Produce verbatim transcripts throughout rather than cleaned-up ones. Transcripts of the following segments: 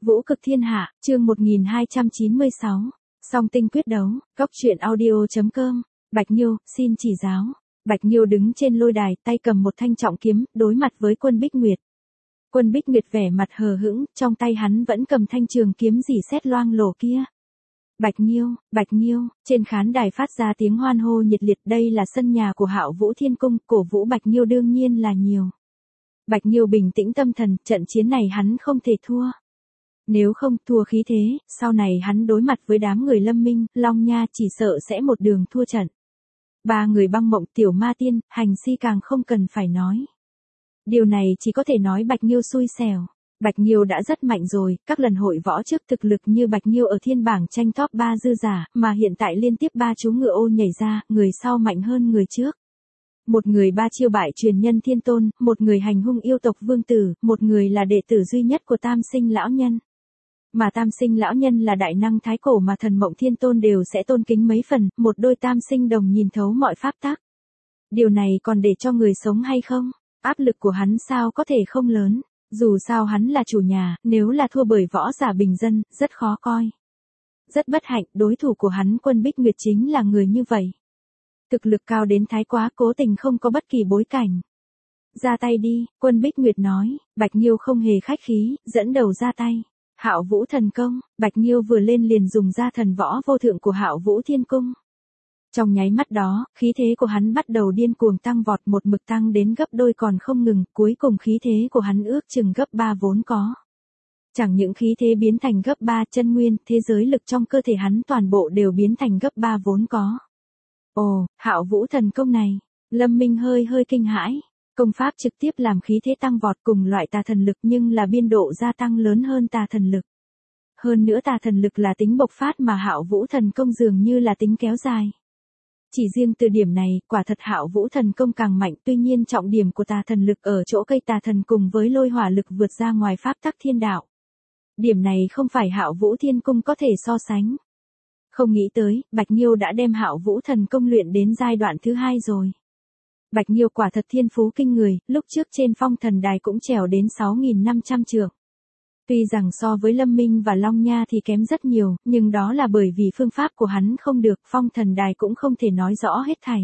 Vũ cực thiên hạ, chương một nghìn hai trăm chín mươi sáu. Song tinh quyết đấu, góc truyện audio.com. Bạch Nghiêu, xin chỉ giáo. Bạch Nghiêu đứng trên lôi đài, tay cầm một thanh trọng kiếm, đối mặt với Quân Bích Nguyệt. Quân Bích Nguyệt vẻ mặt hờ hững, trong tay hắn vẫn cầm thanh trường kiếm rỉ sét loang lổ kia. Bạch Nghiêu, Bạch Nghiêu, trên khán đài phát ra tiếng hoan hô nhiệt liệt, đây là sân nhà của Hạo Vũ Thiên Cung, cổ vũ Bạch Nghiêu đương nhiên là nhiều. Bạch Nghiêu bình tĩnh tâm thần, trận chiến này hắn không thể thua. Nếu không thua khí thế, sau này hắn đối mặt với đám người Lâm Minh, Long Nha chỉ sợ sẽ một đường thua trận. Ba người Băng Mộng, Tiểu Ma Tiên, Hành Si càng không cần phải nói. Điều này chỉ có thể nói Bạch Nghiêu xui xẻo. Bạch Nghiêu đã rất mạnh rồi, các lần hội võ trước thực lực như Bạch Nghiêu ở thiên bảng tranh top ba dư giả, mà hiện tại liên tiếp ba chú ngựa ô nhảy ra, người sau mạnh hơn người trước. Một người ba chiêu bại truyền nhân Thiên Tôn, một người hành hung yêu tộc vương tử, một người là đệ tử duy nhất của Tam Sinh lão nhân. Mà Tam Sinh lão nhân là đại năng thái cổ mà Thần Mộng Thiên Tôn đều sẽ tôn kính mấy phần, một đôi tam sinh đồng nhìn thấu mọi pháp tắc. Điều này còn để cho người sống hay không? Áp lực của hắn sao có thể không lớn, dù sao hắn là chủ nhà, nếu là thua bởi võ giả bình dân, rất khó coi. Rất bất hạnh, đối thủ của hắn Quân Bích Nguyệt chính là người như vậy. Thực lực cao đến thái quá, cố tình không có bất kỳ bối cảnh. Ra tay đi, Quân Bích Nguyệt nói. Bạch Nghiêu không hề khách khí, dẫn đầu ra tay. Hạo Vũ thần công, Bạch Nghiêu vừa lên liền dùng ra thần võ vô thượng của Hạo Vũ Thiên Cung. Trong nháy mắt đó, khí thế của hắn bắt đầu điên cuồng tăng vọt, một mực tăng đến gấp đôi còn không ngừng, cuối cùng khí thế của hắn ước chừng gấp ba vốn có. Chẳng những khí thế biến thành gấp ba, chân nguyên, thế giới lực trong cơ thể hắn toàn bộ đều biến thành gấp ba vốn có. Ồ, Hạo Vũ thần công này, Lâm Minh hơi hơi kinh hãi. Công pháp trực tiếp làm khí thế tăng vọt cùng loại tà thần lực nhưng là biên độ gia tăng lớn hơn tà thần lực. Hơn nữa tà thần lực là tính bộc phát mà Hạo Vũ thần công dường như là tính kéo dài. Chỉ riêng từ điểm này, quả thật Hạo Vũ thần công càng mạnh, tuy nhiên trọng điểm của tà thần lực ở chỗ cây tà thần cùng với lôi hỏa lực vượt ra ngoài pháp tắc thiên đạo. Điểm này không phải Hạo Vũ Thiên Cung có thể so sánh. Không nghĩ tới, Bạch Nghiêu đã đem Hạo Vũ thần công luyện đến giai đoạn thứ hai rồi. Bạch Nghiêu quả thật thiên phú kinh người, lúc trước trên phong thần đài cũng trèo đến sáu nghìn năm trăm trượng. Tuy rằng so với Lâm Minh và Long Nha thì kém rất nhiều, nhưng đó là bởi vì phương pháp của hắn không được, phong thần đài cũng không thể nói rõ hết thảy.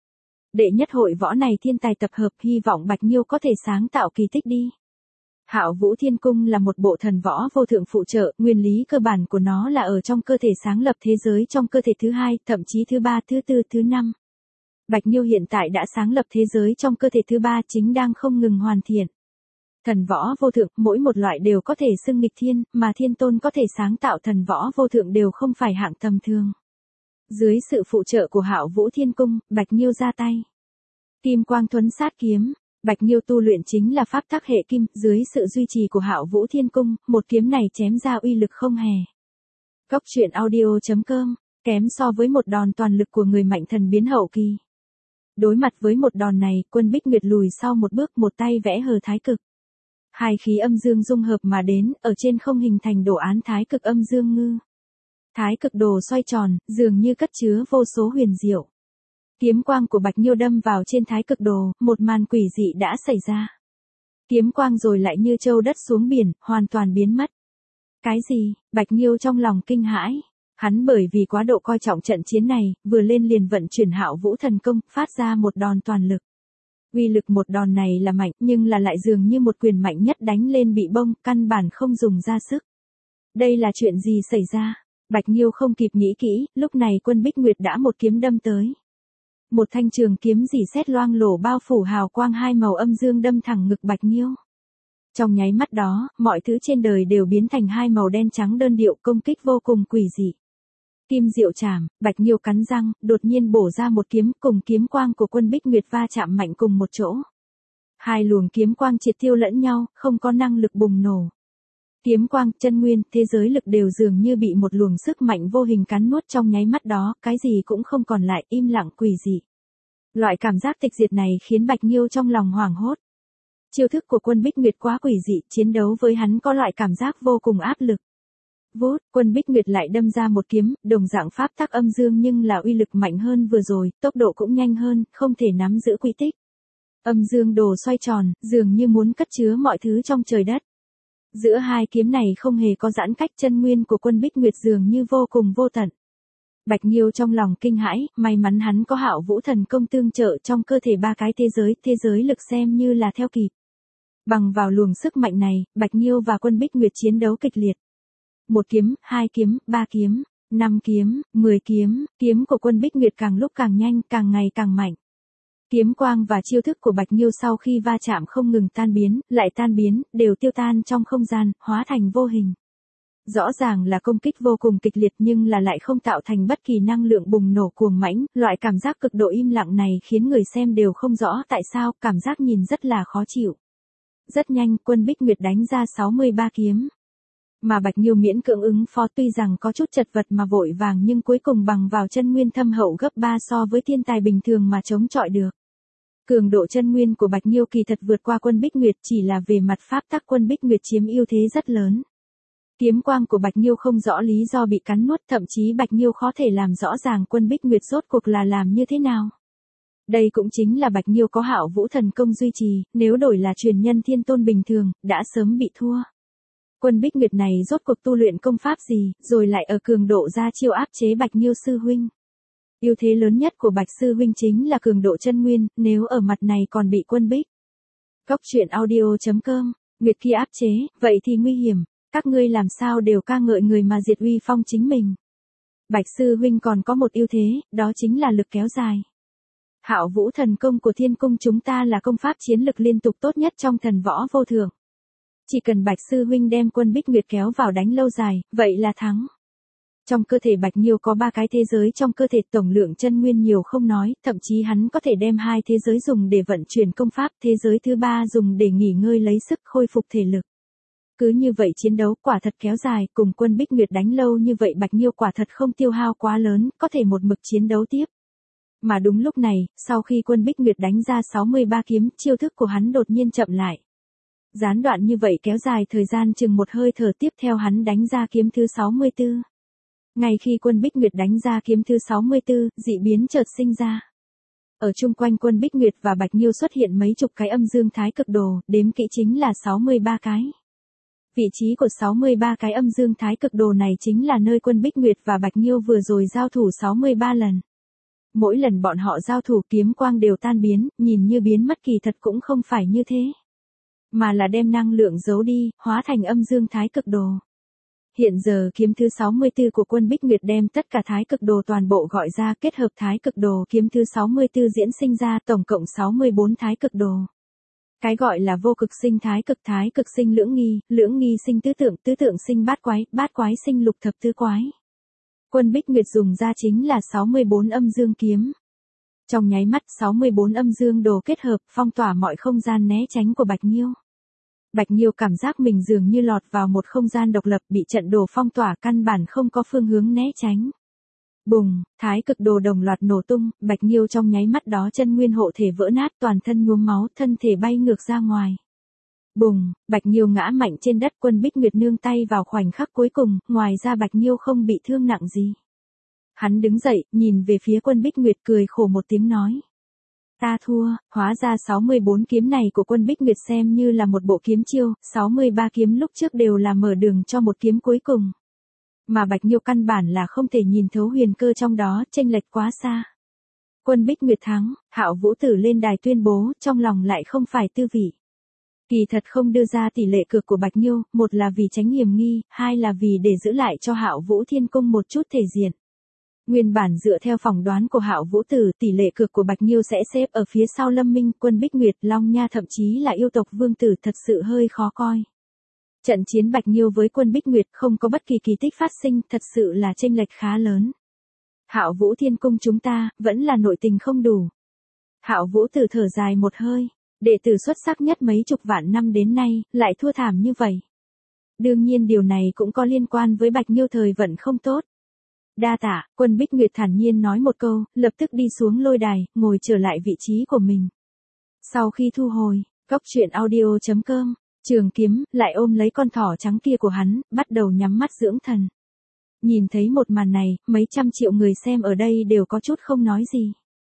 Đệ nhất hội võ này thiên tài tập hợp, hy vọng Bạch Nghiêu có thể sáng tạo kỳ tích đi. Hạo Vũ Thiên Cung là một bộ thần võ vô thượng phụ trợ, nguyên lý cơ bản của nó là ở trong cơ thể sáng lập thế giới trong cơ thể thứ hai, thậm chí thứ ba, thứ tư, thứ năm. Bạch Nghiêu hiện tại đã sáng lập thế giới trong cơ thể thứ ba, chính đang không ngừng hoàn thiện. Thần võ vô thượng, mỗi một loại đều có thể xưng nghịch thiên, mà Thiên Tôn có thể sáng tạo thần võ vô thượng đều không phải hạng tầm thường. Dưới sự phụ trợ của Hạo Vũ Thiên Cung, Bạch Nghiêu ra tay. Kim quang thuấn sát kiếm, Bạch Nghiêu tu luyện chính là pháp tắc hệ kim, dưới sự duy trì của Hạo Vũ Thiên Cung, một kiếm này chém ra uy lực không hề. Góc truyện audio.com, kém so với một đòn toàn lực của người mạnh thần biến hậu kỳ. Đối mặt với một đòn này, Quân Bích Nguyệt lùi sau một bước, một tay vẽ hờ thái cực. Hai khí âm dương dung hợp mà đến, ở trên không hình thành đồ án thái cực âm dương ngư. Thái cực đồ xoay tròn, dường như cất chứa vô số huyền diệu. Kiếm quang của Bạch Nghiêu đâm vào trên thái cực đồ, một màn quỷ dị đã xảy ra. Kiếm quang rồi lại như châu đất xuống biển, hoàn toàn biến mất. Cái gì? Bạch Nghiêu trong lòng kinh hãi. Hắn bởi vì quá độ coi trọng trận chiến này, vừa lên liền vận chuyển Hạo Vũ thần công, phát ra một đòn toàn lực. Uy lực một đòn này là mạnh, nhưng là lại dường như một quyền mạnh nhất đánh lên bị bông, căn bản không dùng ra sức. Đây là chuyện gì xảy ra? Bạch Nghiêu không kịp nghĩ kỹ, lúc này Quân Bích Nguyệt đã một kiếm đâm tới. Một thanh trường kiếm rỉ sét loang lổ bao phủ hào quang hai màu âm dương đâm thẳng ngực Bạch Nghiêu. Trong nháy mắt đó, mọi thứ trên đời đều biến thành hai màu đen trắng đơn điệu, công kích vô cùng quỷ dị. Kim diệu chảm, Bạch Nghiêu cắn răng, đột nhiên bổ ra một kiếm, cùng kiếm quang của Quân Bích Nguyệt va chạm mạnh cùng một chỗ. Hai luồng kiếm quang triệt tiêu lẫn nhau, không có năng lực bùng nổ. Kiếm quang, chân nguyên, thế giới lực đều dường như bị một luồng sức mạnh vô hình cắn nuốt, trong nháy mắt đó, cái gì cũng không còn lại, im lặng quỷ dị. Loại cảm giác tịch diệt này khiến Bạch Nghiêu trong lòng hoảng hốt. Chiêu thức của Quân Bích Nguyệt quá quỷ dị, chiến đấu với hắn có loại cảm giác vô cùng áp lực. Vút, Quân Bích Nguyệt lại đâm ra một kiếm, đồng dạng pháp tắc âm dương nhưng là uy lực mạnh hơn vừa rồi, tốc độ cũng nhanh hơn, không thể nắm giữ quy tích. Âm dương đồ xoay tròn, dường như muốn cất chứa mọi thứ trong trời đất. Giữa hai kiếm này không hề có giãn cách, chân nguyên của Quân Bích Nguyệt dường như vô cùng vô tận. Bạch Nghiêu trong lòng kinh hãi, may mắn hắn có Hạo Vũ thần công tương trợ, trong cơ thể ba cái thế giới, thế giới lực xem như là theo kịp. Bằng vào luồng sức mạnh này, Bạch Nghiêu và Quân Bích Nguyệt chiến đấu kịch liệt. Một kiếm, hai kiếm, ba kiếm, năm kiếm, mười kiếm, kiếm của Quân Bích Nguyệt càng lúc càng nhanh, càng ngày càng mạnh. Kiếm quang và chiêu thức của Bạch Nghiêu sau khi va chạm không ngừng tan biến, lại tan biến, đều tiêu tan trong không gian, hóa thành vô hình. Rõ ràng là công kích vô cùng kịch liệt nhưng là lại không tạo thành bất kỳ năng lượng bùng nổ cuồng mãnh, loại cảm giác cực độ im lặng này khiến người xem đều không rõ tại sao, cảm giác nhìn rất là khó chịu. Rất nhanh, Quân Bích Nguyệt đánh ra sáu mươi ba kiếm. Mà Bạch Nghiêu miễn cưỡng ứng phó, tuy rằng có chút chật vật mà vội vàng nhưng cuối cùng bằng vào chân nguyên thâm hậu gấp ba so với thiên tài bình thường mà chống chọi được. Cường độ chân nguyên của Bạch Nghiêu kỳ thật vượt qua Quân Bích Nguyệt, chỉ là về mặt pháp tắc Quân Bích Nguyệt chiếm ưu thế rất lớn. Kiếm quang của Bạch Nghiêu không rõ lý do bị cắn nuốt, thậm chí Bạch Nghiêu khó thể làm rõ ràng Quân Bích Nguyệt rốt cuộc là làm như thế nào. Đây cũng chính là Bạch Nghiêu có Hạo Vũ thần công duy trì, nếu đổi là truyền nhân thiên tôn bình thường, đã sớm bị thua. Quân Bích Nguyệt này rốt cuộc tu luyện công pháp gì, rồi lại ở cường độ ra chiêu áp chế Bạch Nghiêu sư huynh. Ưu thế lớn nhất của Bạch sư huynh chính là cường độ chân nguyên, nếu ở mặt này còn bị Quân Bích. Góc truyện audio chấm com, Nguyệt kia áp chế, vậy thì nguy hiểm, các ngươi làm sao đều ca ngợi người mà diệt uy phong chính mình. Bạch sư huynh còn có một ưu thế, đó chính là lực kéo dài. Hạo Vũ thần công của thiên cung chúng ta là công pháp chiến lực liên tục tốt nhất trong thần võ vô thượng. Chỉ cần Bạch sư huynh đem Quân Bích Nguyệt kéo vào đánh lâu dài, vậy là thắng. Trong cơ thể Bạch Nghiêu có ba cái thế giới, trong cơ thể tổng lượng chân nguyên nhiều không nói, thậm chí hắn có thể đem hai thế giới dùng để vận chuyển công pháp, thế giới thứ ba dùng để nghỉ ngơi lấy sức khôi phục thể lực. Cứ như vậy chiến đấu quả thật kéo dài, cùng Quân Bích Nguyệt đánh lâu như vậy Bạch Nghiêu quả thật không tiêu hao quá lớn, có thể một mực chiến đấu tiếp. Mà đúng lúc này, sau khi Quân Bích Nguyệt đánh ra sáu mươi ba kiếm, chiêu thức của hắn đột nhiên chậm lại. Gián đoạn như vậy kéo dài thời gian chừng một hơi thở, tiếp theo hắn đánh ra kiếm thứ sáu mươi tư. Ngay khi Quân Bích Nguyệt đánh ra kiếm thứ sáu mươi tư, dị biến chợt sinh ra. Ở chung quanh Quân Bích Nguyệt và Bạch Nghiêu xuất hiện mấy chục cái âm dương thái cực đồ, đếm kỹ chính là sáu mươi ba cái. Vị trí của sáu mươi ba cái âm dương thái cực đồ này chính là nơi Quân Bích Nguyệt và Bạch Nghiêu vừa rồi giao thủ sáu mươi ba lần. Mỗi lần bọn họ giao thủ kiếm quang đều tan biến, nhìn như biến mất kỳ thật cũng không phải như thế. Mà là đem năng lượng giấu đi, hóa thành âm dương thái cực đồ. Hiện giờ kiếm thứ sáu mươi tư của Quân Bích Nguyệt đem tất cả thái cực đồ toàn bộ gọi ra, kết hợp thái cực đồ kiếm thứ sáu mươi tư diễn sinh ra tổng cộng sáu mươi bốn thái cực đồ. Cái gọi là vô cực sinh thái cực, thái cực sinh lưỡng nghi, lưỡng nghi sinh tứ tượng, tứ tượng sinh bát quái, bát quái sinh lục thập tứ quái. Quân Bích Nguyệt dùng ra chính là sáu mươi bốn âm dương kiếm. Trong nháy mắt sáu mươi bốn âm dương đồ kết hợp, phong tỏa mọi không gian né tránh của Bạch Nghiêu. Bạch Nghiêu cảm giác mình dường như lọt vào một không gian độc lập, bị trận đồ phong tỏa, căn bản không có phương hướng né tránh. Bùng, thái cực đồ đồng loạt nổ tung, Bạch Nghiêu trong nháy mắt đó chân nguyên hộ thể vỡ nát, toàn thân nhuốm máu, thân thể bay ngược ra ngoài. Bùng, Bạch Nghiêu ngã mạnh trên đất, Quân Bích Nguyệt nương tay vào khoảnh khắc cuối cùng, ngoài ra Bạch Nghiêu không bị thương nặng gì. Hắn đứng dậy, nhìn về phía Quân Bích Nguyệt cười khổ một tiếng nói. Ta thua, hóa ra sáu mươi bốn kiếm này của Quân Bích Nguyệt xem như là một bộ kiếm chiêu, sáu mươi ba kiếm lúc trước đều là mở đường cho một kiếm cuối cùng. Mà Bạch Nghiêu căn bản là không thể nhìn thấu huyền cơ trong đó, chênh lệch quá xa. Quân Bích Nguyệt thắng, Hạo Vũ Tử lên đài tuyên bố, trong lòng lại không phải tư vị. Kỳ thật không đưa ra tỷ lệ cược của Bạch Nghiêu, một là vì tránh hiểm nghi, hai là vì để giữ lại cho Hạo Vũ Thiên Cung một chút thể diện. Nguyên bản dựa theo phỏng đoán của Hạo Vũ Tử, tỷ lệ cược của Bạch Nghiêu sẽ xếp ở phía sau Lâm Minh, Quân Bích Nguyệt, Long Nha, thậm chí là yêu tộc vương tử, thật sự hơi khó coi. Trận chiến Bạch Nghiêu với Quân Bích Nguyệt không có bất kỳ kỳ tích phát sinh, thật sự là chênh lệch khá lớn. Hạo Vũ Thiên Cung chúng ta, vẫn là nội tình không đủ. Hạo Vũ Tử thở dài một hơi, đệ tử xuất sắc nhất mấy chục vạn năm đến nay, lại thua thảm như vậy. Đương nhiên điều này cũng có liên quan với Bạch Nghiêu thời vận không tốt. Đa tạ, Quân Bích Nguyệt thản nhiên nói một câu, lập tức đi xuống lôi đài, ngồi trở lại vị trí của mình. Sau khi thu hồi, góc truyện audio chấm com, Trường Kiếm lại ôm lấy con thỏ trắng kia của hắn, bắt đầu nhắm mắt dưỡng thần. Nhìn thấy một màn này, mấy trăm triệu người xem ở đây đều có chút không nói gì.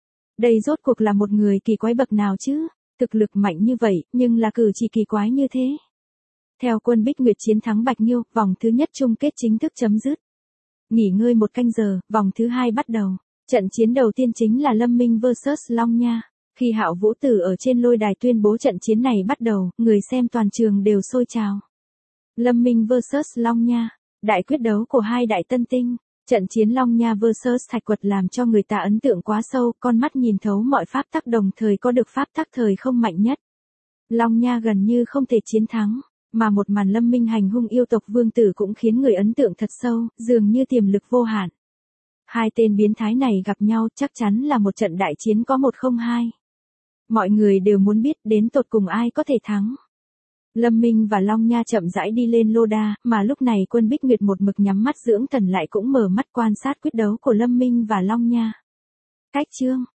Đây rốt cuộc là một người kỳ quái bậc nào chứ, thực lực mạnh như vậy, nhưng là cử chỉ kỳ quái như thế. Theo Quân Bích Nguyệt chiến thắng Bạch Nhiêu, vòng thứ nhất chung kết chính thức chấm dứt. Nghỉ ngơi một canh giờ, vòng thứ hai bắt đầu. Trận chiến đầu tiên chính là Lâm Minh versus Long Nha. Khi Hạo Vũ Tử ở trên lôi đài tuyên bố trận chiến này bắt đầu, người xem toàn trường đều sôi trào. Lâm Minh versus Long Nha, đại quyết đấu của hai đại tân tinh. Trận chiến Long Nha versus Thạch Quật làm cho người ta ấn tượng quá sâu, con mắt nhìn thấu mọi pháp tắc đồng thời có được pháp tắc thời không mạnh nhất. Long Nha gần như không thể chiến thắng, mà một màn Lâm Minh hành hung yêu tộc vương tử cũng khiến người ấn tượng thật sâu, dường như tiềm lực vô hạn. Hai tên biến thái này gặp nhau chắc chắn là một trận đại chiến có một không hai. Mọi người đều muốn biết đến tột cùng ai có thể thắng. Lâm Minh và Long Nha chậm rãi đi lên lô đa, mà lúc này Quân Bích Nguyệt một mực nhắm mắt dưỡng thần lại cũng mở mắt quan sát quyết đấu của Lâm Minh và Long Nha. Cách chương